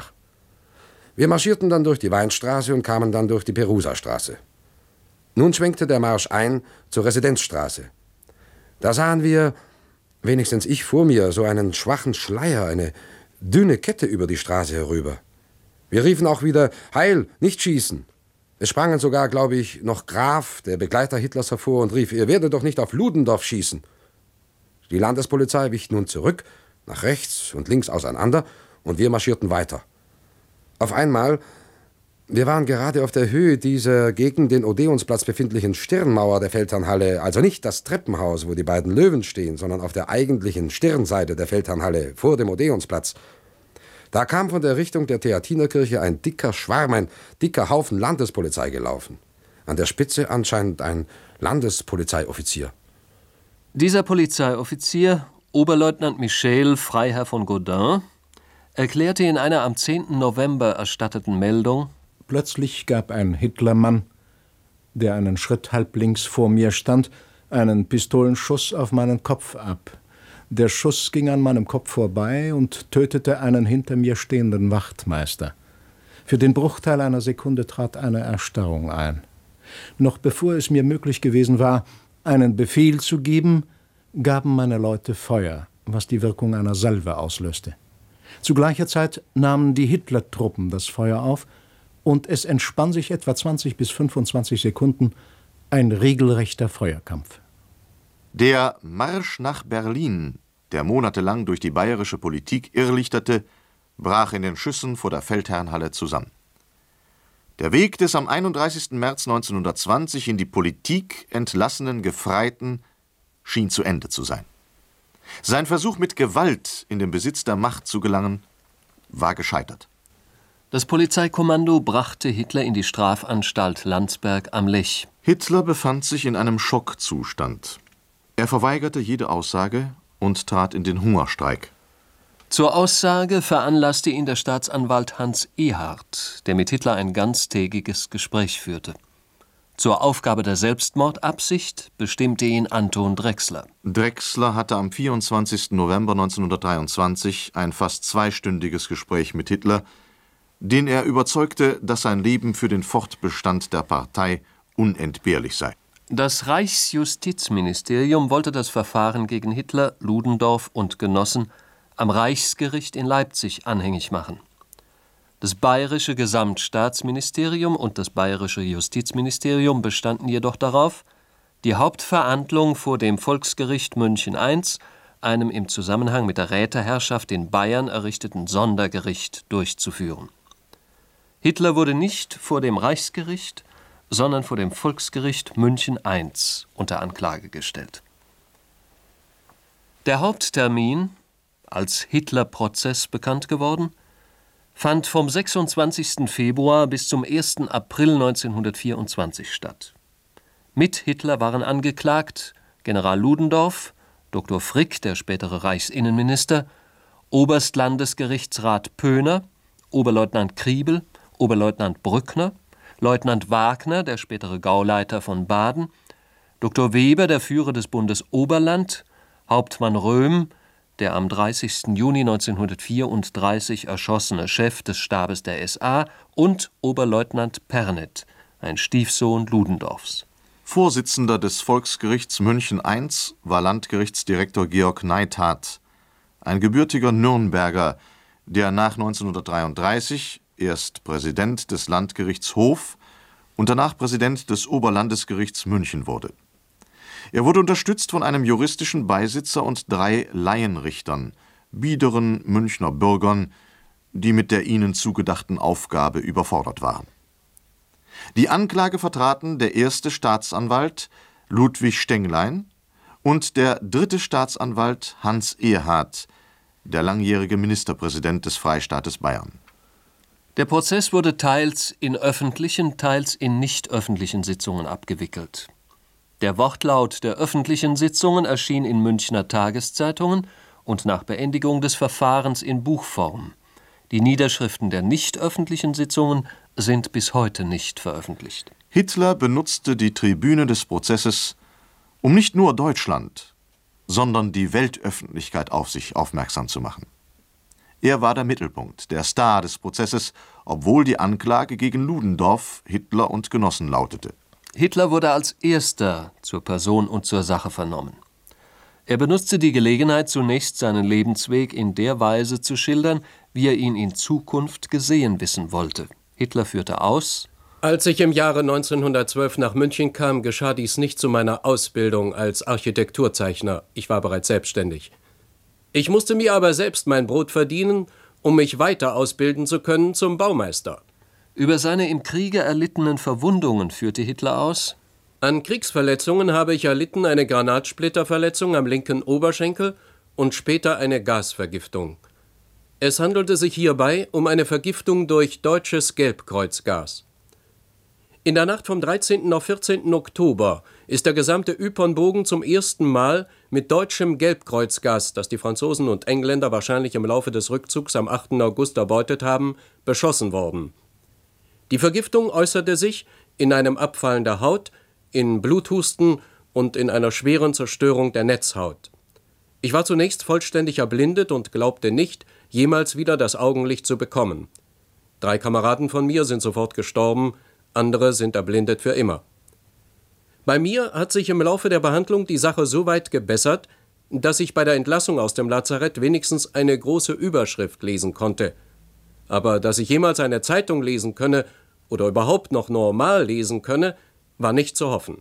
Wir marschierten dann durch die Weinstraße und kamen dann durch die Perusastraße. Nun schwenkte der Marsch ein zur Residenzstraße. Da sahen wir, wenigstens ich vor mir, so einen schwachen Schleier, eine dünne Kette über die Straße herüber. Wir riefen auch wieder: Heil, nicht schießen! Es sprangen sogar, glaube ich, noch Graf, der Begleiter Hitlers, hervor und rief: Ihr werdet doch nicht auf Ludendorff schießen! Die Landespolizei wich nun zurück, nach rechts und links auseinander, und wir marschierten weiter. Auf einmal, wir waren gerade auf der Höhe dieser gegen den Odeonsplatz befindlichen Stirnmauer der Feldherrnhalle, also nicht das Treppenhaus, wo die beiden Löwen stehen, sondern auf der eigentlichen Stirnseite der Feldherrnhalle, vor dem Odeonsplatz. Da kam von der Richtung der Theatinerkirche ein dicker Schwarm, ein dicker Haufen Landespolizei gelaufen. An der Spitze anscheinend ein Landespolizeioffizier. Dieser Polizeioffizier, Oberleutnant Michel Freiherr von Gaudin, erklärte in einer am zehnten November erstatteten Meldung: Plötzlich gab ein Hitlermann, der einen Schritt halblinks vor mir stand, einen Pistolenschuss auf meinen Kopf ab. Der Schuss ging an meinem Kopf vorbei und tötete einen hinter mir stehenden Wachtmeister. Für den Bruchteil einer Sekunde trat eine Erstarrung ein. Noch bevor es mir möglich gewesen war, einen Befehl zu geben, gaben meine Leute Feuer, was die Wirkung einer Salve auslöste. Zu gleicher Zeit nahmen die Hitlertruppen das Feuer auf, und es entspann sich etwa zwanzig bis fünfundzwanzig Sekunden ein regelrechter Feuerkampf. Der Marsch nach Berlin, der monatelang durch die bayerische Politik irrlichterte, brach in den Schüssen vor der Feldherrnhalle zusammen. Der Weg des am einunddreißigsten März neunzehnhundertzwanzig in die Politik entlassenen Gefreiten schien zu Ende zu sein. Sein Versuch, mit Gewalt in den Besitz der Macht zu gelangen, war gescheitert. Das Polizeikommando brachte Hitler in die Strafanstalt Landsberg am Lech. Hitler befand sich in einem Schockzustand. Er verweigerte jede Aussage und trat in den Hungerstreik. Zur Aussage veranlasste ihn der Staatsanwalt Hans Ehardt, der mit Hitler ein ganztägiges Gespräch führte. Zur Aufgabe der Selbstmordabsicht bestimmte ihn Anton Drechsler. Drechsler hatte am vierundzwanzigsten November neunzehnhundertdreiundzwanzig ein fast zweistündiges Gespräch mit Hitler, den er überzeugte, dass sein Leben für den Fortbestand der Partei unentbehrlich sei. Das Reichsjustizministerium wollte das Verfahren gegen Hitler, Ludendorff und Genossen am Reichsgericht in Leipzig anhängig machen. Das bayerische Gesamtstaatsministerium und das bayerische Justizministerium bestanden jedoch darauf, die Hauptverhandlung vor dem Volksgericht München I, einem im Zusammenhang mit der Räteherrschaft in Bayern errichteten Sondergericht, durchzuführen. Hitler wurde nicht vor dem Reichsgericht, sondern vor dem Volksgericht München I unter Anklage gestellt. Der Haupttermin, als Hitler-Prozess bekannt geworden, fand vom sechsundzwanzigsten Februar bis zum ersten April neunzehnhundertvierundzwanzig statt. Mit Hitler waren angeklagt General Ludendorff, Doktor Frick, der spätere Reichsinnenminister, Oberstlandesgerichtsrat Pöhner, Oberleutnant Kriebel, Oberleutnant Brückner, Leutnant Wagner, der spätere Gauleiter von Baden, Doktor Weber, der Führer des Bundes Oberland, Hauptmann Röhm, der am dreißigsten Juni neunzehnhundertvierunddreißig erschossene Chef des Stabes der S A, und Oberleutnant Pernet, ein Stiefsohn Ludendorffs. Vorsitzender des Volksgerichts München I war Landgerichtsdirektor Georg Neithardt, ein gebürtiger Nürnberger, der nach neunzehnhundertdreiunddreißig erst Präsident des Landgerichts Hof und danach Präsident des Oberlandesgerichts München wurde. Er wurde unterstützt von einem juristischen Beisitzer und drei Laienrichtern, biederen Münchner Bürgern, die mit der ihnen zugedachten Aufgabe überfordert waren. Die Anklage vertraten der erste Staatsanwalt Ludwig Stenglein und der dritte Staatsanwalt Hans Ehrhardt, der langjährige Ministerpräsident des Freistaates Bayern. Der Prozess wurde teils in öffentlichen, teils in nicht öffentlichen Sitzungen abgewickelt. Der Wortlaut der öffentlichen Sitzungen erschien in Münchner Tageszeitungen und nach Beendigung des Verfahrens in Buchform. Die Niederschriften der nicht öffentlichen Sitzungen sind bis heute nicht veröffentlicht. Hitler benutzte die Tribüne des Prozesses, um nicht nur Deutschland, sondern die Weltöffentlichkeit auf sich aufmerksam zu machen. Er war der Mittelpunkt, der Star des Prozesses, obwohl die Anklage gegen Ludendorff, Hitler und Genossen lautete. Hitler wurde als Erster zur Person und zur Sache vernommen. Er benutzte die Gelegenheit, zunächst seinen Lebensweg in der Weise zu schildern, wie er ihn in Zukunft gesehen wissen wollte. Hitler führte aus: Als ich im Jahre neunzehnhundertzwölf nach München kam, geschah dies nicht zu meiner Ausbildung als Architekturzeichner. Ich war bereits selbstständig. Ich musste mir aber selbst mein Brot verdienen, um mich weiter ausbilden zu können zum Baumeister. Über seine im Kriege erlittenen Verwundungen führte Hitler aus: An Kriegsverletzungen habe ich erlitten eine Granatsplitterverletzung am linken Oberschenkel und später eine Gasvergiftung. Es handelte sich hierbei um eine Vergiftung durch deutsches Gelbkreuzgas. In der Nacht vom dreizehnten auf vierzehnten Oktober ist der gesamte Ypernbogen zum ersten Mal mit deutschem Gelbkreuzgas, das die Franzosen und Engländer wahrscheinlich im Laufe des Rückzugs am achten August erbeutet haben, beschossen worden. Die Vergiftung äußerte sich in einem Abfallen der Haut, in Bluthusten und in einer schweren Zerstörung der Netzhaut. Ich war zunächst vollständig erblindet und glaubte nicht, jemals wieder das Augenlicht zu bekommen. Drei Kameraden von mir sind sofort gestorben, andere sind erblindet für immer. Bei mir hat sich im Laufe der Behandlung die Sache so weit gebessert, dass ich bei der Entlassung aus dem Lazarett wenigstens eine große Überschrift lesen konnte. Aber dass ich jemals eine Zeitung lesen könne oder überhaupt noch normal lesen könne, war nicht zu hoffen.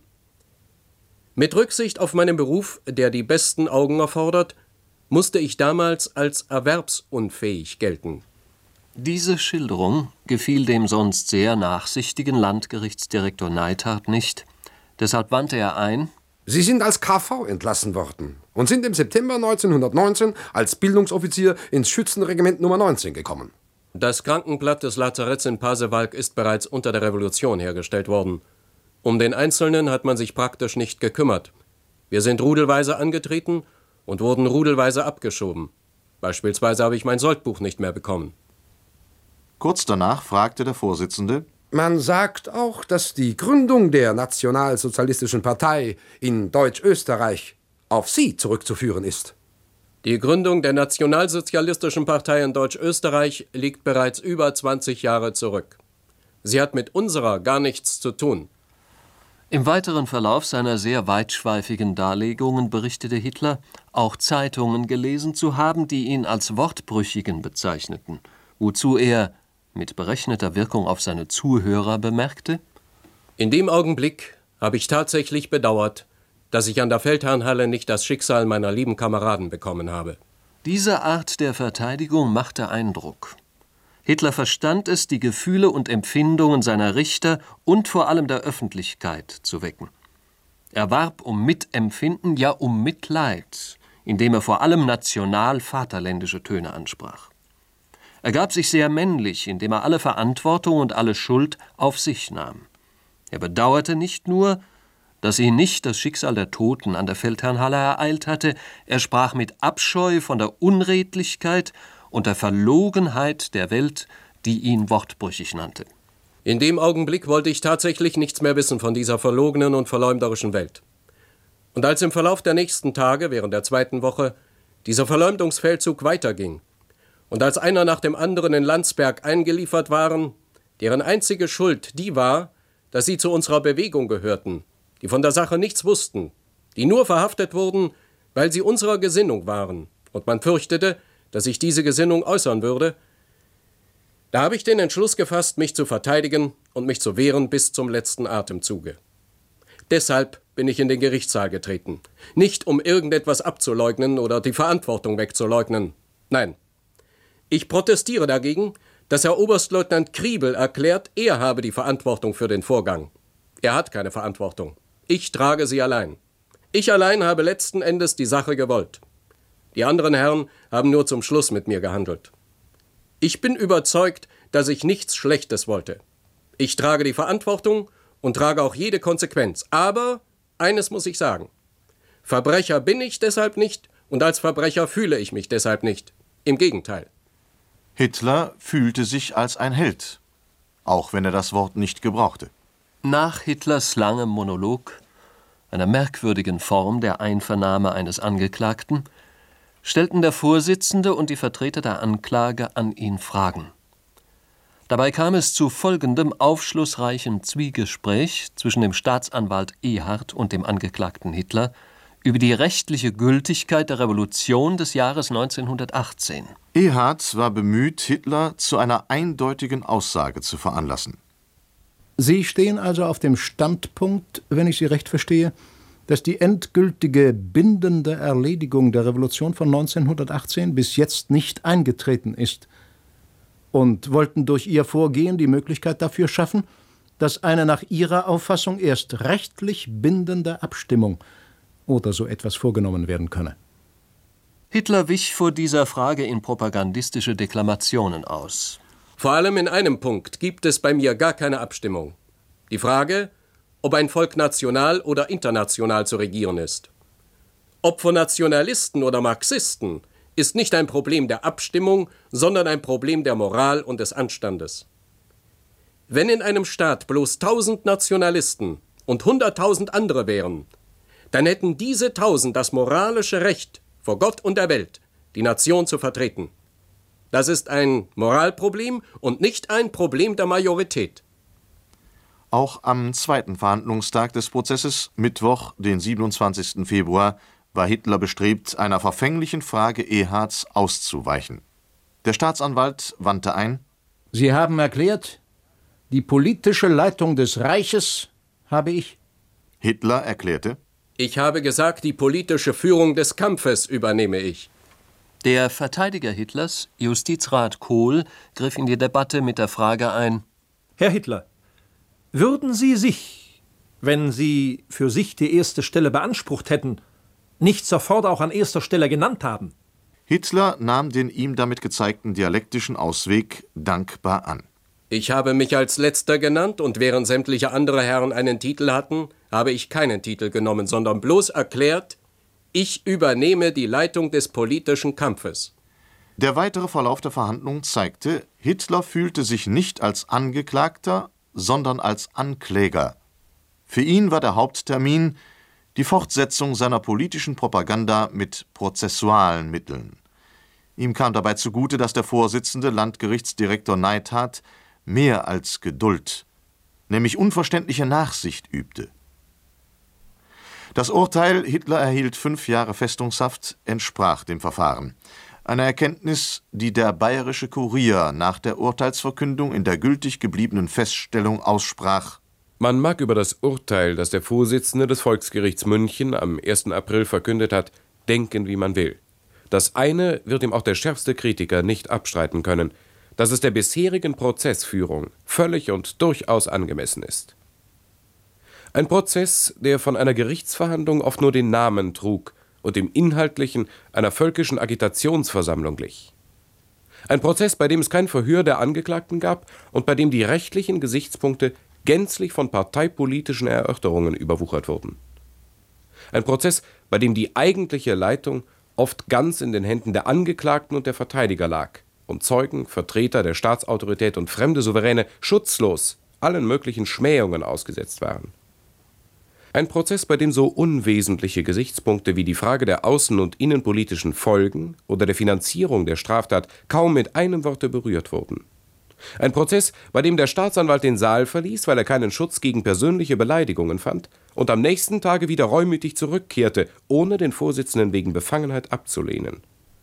Mit Rücksicht auf meinen Beruf, der die besten Augen erfordert, musste ich damals als erwerbsunfähig gelten. Diese Schilderung gefiel dem sonst sehr nachsichtigen Landgerichtsdirektor Neithardt nicht. Deshalb wandte er ein: Sie sind als K V entlassen worden und sind im September neunzehnhundertneunzehn als Bildungsoffizier ins Schützenregiment Nummer neunzehn gekommen. Das Krankenblatt des Lazaretts in Pasewalk ist bereits unter der Revolution hergestellt worden. Um den Einzelnen hat man sich praktisch nicht gekümmert. Wir sind rudelweise angetreten und wurden rudelweise abgeschoben. Beispielsweise habe ich mein Soldbuch nicht mehr bekommen. Kurz danach fragte der Vorsitzende: Man sagt auch, dass die Gründung der Nationalsozialistischen Partei in Deutsch-Österreich auf Sie zurückzuführen ist. Die Gründung der Nationalsozialistischen Partei in Deutsch-Österreich liegt bereits über zwanzig Jahre zurück. Sie hat mit unserer gar nichts zu tun. Im weiteren Verlauf seiner sehr weitschweifigen Darlegungen berichtete Hitler, auch Zeitungen gelesen zu haben, die ihn als Wortbrüchigen bezeichneten, wozu er mit berechneter Wirkung auf seine Zuhörer bemerkte: In dem Augenblick habe ich tatsächlich bedauert, dass ich an der Feldherrnhalle nicht das Schicksal meiner lieben Kameraden bekommen habe. Diese Art der Verteidigung machte Eindruck. Hitler verstand es, die Gefühle und Empfindungen seiner Richter und vor allem der Öffentlichkeit zu wecken. Er warb um Mitempfinden, ja um Mitleid, indem er vor allem national-vaterländische Töne ansprach. Er gab sich sehr männlich, indem er alle Verantwortung und alle Schuld auf sich nahm. Er bedauerte nicht nur, dass ihn nicht das Schicksal der Toten an der Feldherrnhalle ereilt hatte, er sprach mit Abscheu von der Unredlichkeit und der Verlogenheit der Welt, die ihn wortbrüchig nannte. In dem Augenblick wollte ich tatsächlich nichts mehr wissen von dieser verlogenen und verleumderischen Welt. Und als im Verlauf der nächsten Tage, während der zweiten Woche, dieser Verleumdungsfeldzug weiterging und als einer nach dem anderen in Landsberg eingeliefert waren, deren einzige Schuld die war, dass sie zu unserer Bewegung gehörten, die von der Sache nichts wussten, die nur verhaftet wurden, weil sie unserer Gesinnung waren, und man fürchtete, dass sich diese Gesinnung äußern würde, da habe ich den Entschluss gefasst, mich zu verteidigen und mich zu wehren bis zum letzten Atemzuge. Deshalb bin ich in den Gerichtssaal getreten, nicht um irgendetwas abzuleugnen oder die Verantwortung wegzuleugnen. Nein, ich protestiere dagegen, dass Herr Oberstleutnant Kriebel erklärt, er habe die Verantwortung für den Vorgang. Er hat keine Verantwortung. Ich trage sie allein. Ich allein habe letzten Endes die Sache gewollt. Die anderen Herren haben nur zum Schluss mit mir gehandelt. Ich bin überzeugt, dass ich nichts Schlechtes wollte. Ich trage die Verantwortung und trage auch jede Konsequenz. Aber eines muss ich sagen: Verbrecher bin ich deshalb nicht und als Verbrecher fühle ich mich deshalb nicht. Im Gegenteil. Hitler fühlte sich als ein Held, auch wenn er das Wort nicht gebrauchte. Nach Hitlers langem Monolog, einer merkwürdigen Form der Einvernahme eines Angeklagten, stellten der Vorsitzende und die Vertreter der Anklage an ihn Fragen. Dabei kam es zu folgendem aufschlussreichen Zwiegespräch zwischen dem Staatsanwalt Ehardt und dem Angeklagten Hitler über die rechtliche Gültigkeit der Revolution des Jahres neunzehnhundertachtzehn. Ehardt war bemüht, Hitler zu einer eindeutigen Aussage zu veranlassen. Sie stehen also auf dem Standpunkt, wenn ich Sie recht verstehe, dass die endgültige bindende Erledigung der Revolution von neunzehnhundertachtzehn bis jetzt nicht eingetreten ist und wollten durch Ihr Vorgehen die Möglichkeit dafür schaffen, dass eine nach Ihrer Auffassung erst rechtlich bindende Abstimmung oder so etwas vorgenommen werden könne. Hitler wich vor dieser Frage in propagandistische Deklamationen aus. Vor allem in einem Punkt gibt es bei mir gar keine Abstimmung. Die Frage, ob ein Volk national oder international zu regieren ist. Ob von Nationalisten oder Marxisten, ist nicht ein Problem der Abstimmung, sondern ein Problem der Moral und des Anstandes. Wenn in einem Staat bloß tausend Nationalisten und hunderttausend andere wären, dann hätten diese tausend das moralische Recht, vor Gott und der Welt, die Nation zu vertreten. Das ist ein Moralproblem und nicht ein Problem der Majorität. Auch am zweiten Verhandlungstag des Prozesses, Mittwoch, den siebenundzwanzigsten Februar, war Hitler bestrebt, einer verfänglichen Frage Ehardts auszuweichen. Der Staatsanwalt wandte ein: Sie haben erklärt, die politische Leitung des Reiches habe ich. Hitler erklärte: Ich habe gesagt, die politische Führung des Kampfes übernehme ich. Der Verteidiger Hitlers, Justizrat Kohl, griff in die Debatte mit der Frage ein: Herr Hitler, würden Sie sich, wenn Sie für sich die erste Stelle beansprucht hätten, nicht sofort auch an erster Stelle genannt haben? Hitler nahm den ihm damit gezeigten dialektischen Ausweg dankbar an. Ich habe mich als Letzter genannt, und während sämtliche andere Herren einen Titel hatten, habe ich keinen Titel genommen, sondern bloß erklärt, ich übernehme die Leitung des politischen Kampfes. Der weitere Verlauf der Verhandlungen zeigte, Hitler fühlte sich nicht als Angeklagter, sondern als Ankläger. Für ihn war der Haupttermin die Fortsetzung seiner politischen Propaganda mit prozessualen Mitteln. Ihm kam dabei zugute, dass der Vorsitzende, Landgerichtsdirektor Neithardt, mehr als Geduld, nämlich unverständliche Nachsicht übte. Das Urteil, Hitler erhielt fünf Jahre Festungshaft, entsprach dem Verfahren. Eine Erkenntnis, die der Bayerische Kurier nach der Urteilsverkündung in der gültig gebliebenen Feststellung aussprach: Man mag über das Urteil, das der Vorsitzende des Volksgerichts München am ersten April verkündet hat, denken, wie man will. Das eine wird ihm auch der schärfste Kritiker nicht abstreiten können, dass es der bisherigen Prozessführung völlig und durchaus angemessen ist. Ein Prozess, der von einer Gerichtsverhandlung oft nur den Namen trug und im Inhaltlichen einer völkischen Agitationsversammlung glich. Ein Prozess, bei dem es kein Verhör der Angeklagten gab und bei dem die rechtlichen Gesichtspunkte gänzlich von parteipolitischen Erörterungen überwuchert wurden. Ein Prozess, bei dem die eigentliche Leitung oft ganz in den Händen der Angeklagten und der Verteidiger lag und Zeugen, Vertreter der Staatsautorität und fremde Souveräne schutzlos allen möglichen Schmähungen ausgesetzt waren. Ein Prozess, bei dem so unwesentliche Gesichtspunkte wie die Frage der außen- und innenpolitischen Folgen oder der Finanzierung der Straftat kaum mit einem Worte berührt wurden. Ein Prozess, bei dem der Staatsanwalt den Saal verließ, weil er keinen Schutz gegen persönliche Beleidigungen fand und am nächsten Tage wieder reumütig zurückkehrte, ohne den Vorsitzenden wegen Befangenheit abzulehnen.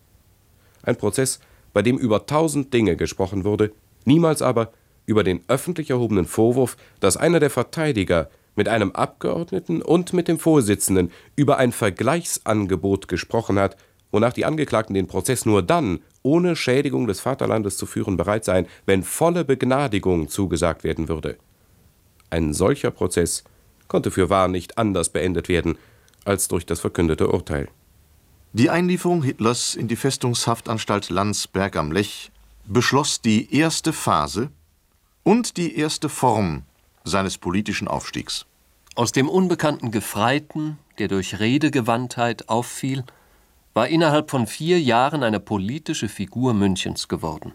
Ein Prozess, bei dem über tausend Dinge gesprochen wurde, niemals aber über den öffentlich erhobenen Vorwurf, dass einer der Verteidiger mit einem Abgeordneten und mit dem Vorsitzenden über ein Vergleichsangebot gesprochen hat, wonach die Angeklagten den Prozess nur dann ohne Schädigung des Vaterlandes zu führen bereit seien, wenn volle Begnadigung zugesagt werden würde. Ein solcher Prozess konnte fürwahr nicht anders beendet werden als durch das verkündete Urteil. Die Einlieferung Hitlers in die Festungshaftanstalt Landsberg am Lech beschloss die erste Phase und die erste Form seines politischen Aufstiegs. Aus dem unbekannten Gefreiten, der durch Redegewandtheit auffiel, war innerhalb von vier Jahren eine politische Figur Münchens geworden.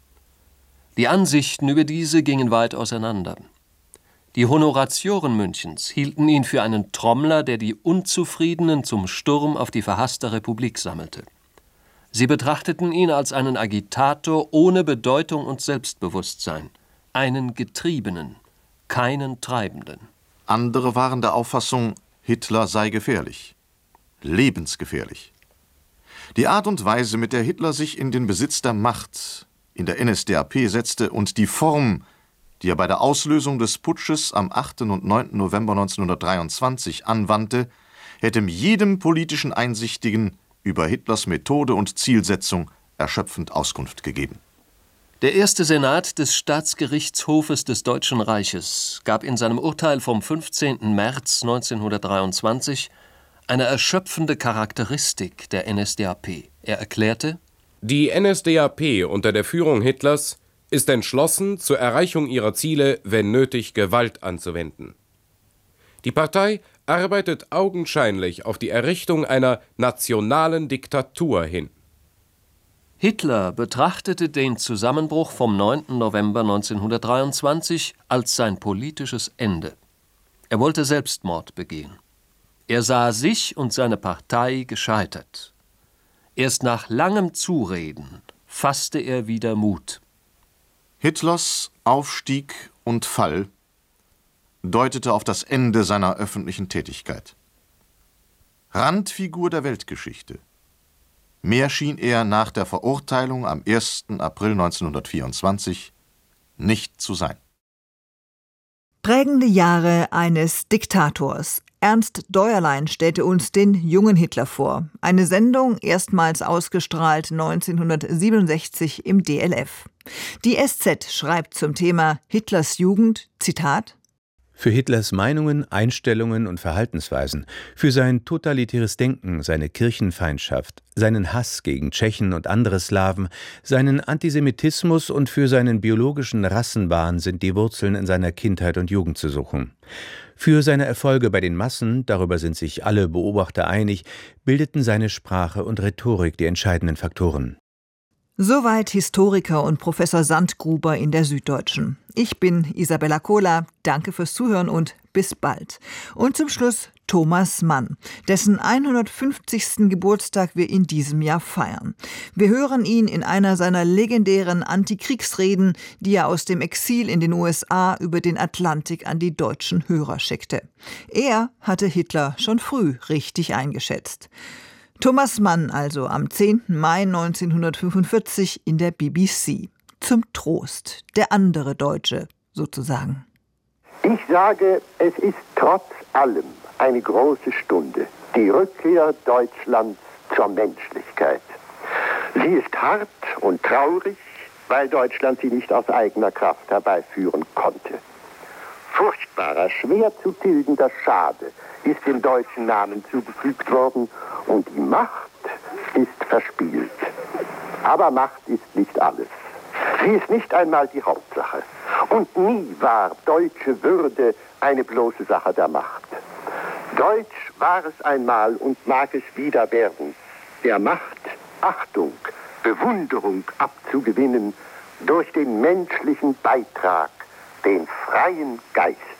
Die Ansichten über diese gingen weit auseinander. Die Honoratioren Münchens hielten ihn für einen Trommler, der die Unzufriedenen zum Sturm auf die verhasste Republik sammelte. Sie betrachteten ihn als einen Agitator ohne Bedeutung und Selbstbewusstsein, einen Getriebenen, keinen Treibenden. Andere waren der Auffassung, Hitler sei gefährlich, lebensgefährlich. Die Art und Weise, mit der Hitler sich in den Besitz der Macht in der N S D A P setzte und die Form, die er bei der Auslösung des Putsches am achten und neunten November neunzehnhundertdreiundzwanzig anwandte, hätte jedem politischen Einsichtigen über Hitlers Methode und Zielsetzung erschöpfend Auskunft gegeben. Der erste Senat des Staatsgerichtshofes des Deutschen Reiches gab in seinem Urteil vom fünfzehnten März neunzehnhundertdreiundzwanzig eine erschöpfende Charakteristik der N S D A P. Er erklärte: Die N S D A P unter der Führung Hitlers ist entschlossen, zur Erreichung ihrer Ziele, wenn nötig, Gewalt anzuwenden. Die Partei arbeitet augenscheinlich auf die Errichtung einer nationalen Diktatur hin. Hitler betrachtete den Zusammenbruch vom neunten November neunzehnhundertdreiundzwanzig als sein politisches Ende. Er wollte Selbstmord begehen. Er sah sich und seine Partei gescheitert. Erst nach langem Zureden fasste er wieder Mut. Hitlers Aufstieg und Fall deutete auf das Ende seiner öffentlichen Tätigkeit. Randfigur der Weltgeschichte. Mehr schien er nach der Verurteilung am ersten April neunzehnhundertvierundzwanzig nicht zu sein. Prägende Jahre eines Diktators. Ernst Däuerlein stellte uns den jungen Hitler vor. Eine Sendung, erstmals ausgestrahlt neunzehnhundertsiebenundsechzig im D L F. Die S Z schreibt zum Thema Hitlers Jugend, Zitat: Für Hitlers Meinungen, Einstellungen und Verhaltensweisen, für sein totalitäres Denken, seine Kirchenfeindschaft, seinen Hass gegen Tschechen und andere Slawen, seinen Antisemitismus und für seinen biologischen Rassenwahn sind die Wurzeln in seiner Kindheit und Jugend zu suchen. Für seine Erfolge bei den Massen, darüber sind sich alle Beobachter einig, bildeten seine Sprache und Rhetorik die entscheidenden Faktoren. Soweit Historiker und Professor Sandgruber in der Süddeutschen. Ich bin Isabella Kohler. Danke fürs Zuhören und bis bald. Und zum Schluss Thomas Mann, dessen hundertfünfzigsten Geburtstag wir in diesem Jahr feiern. Wir hören ihn in einer seiner legendären Antikriegsreden, die er aus dem Exil in den U S A über den Atlantik an die deutschen Hörer schickte. Er hatte Hitler schon früh richtig eingeschätzt. Thomas Mann also am zehnten Mai neunzehnhundertfünfundvierzig in der B B C. Zum Trost, der andere Deutsche sozusagen. Ich sage, es ist trotz allem eine große Stunde, die Rückkehr Deutschlands zur Menschlichkeit. Sie ist hart und traurig, weil Deutschland sie nicht aus eigener Kraft herbeiführen konnte. Furchtbarer, schwer zu tilgender Schade ist dem deutschen Namen zugefügt worden und die Macht ist verspielt. Aber Macht ist nicht alles. Sie ist nicht einmal die Hauptsache. Und nie war deutsche Würde eine bloße Sache der Macht. Deutsch war es einmal und mag es wieder werden, der Macht Achtung, Bewunderung abzugewinnen durch den menschlichen Beitrag, den freien Geist.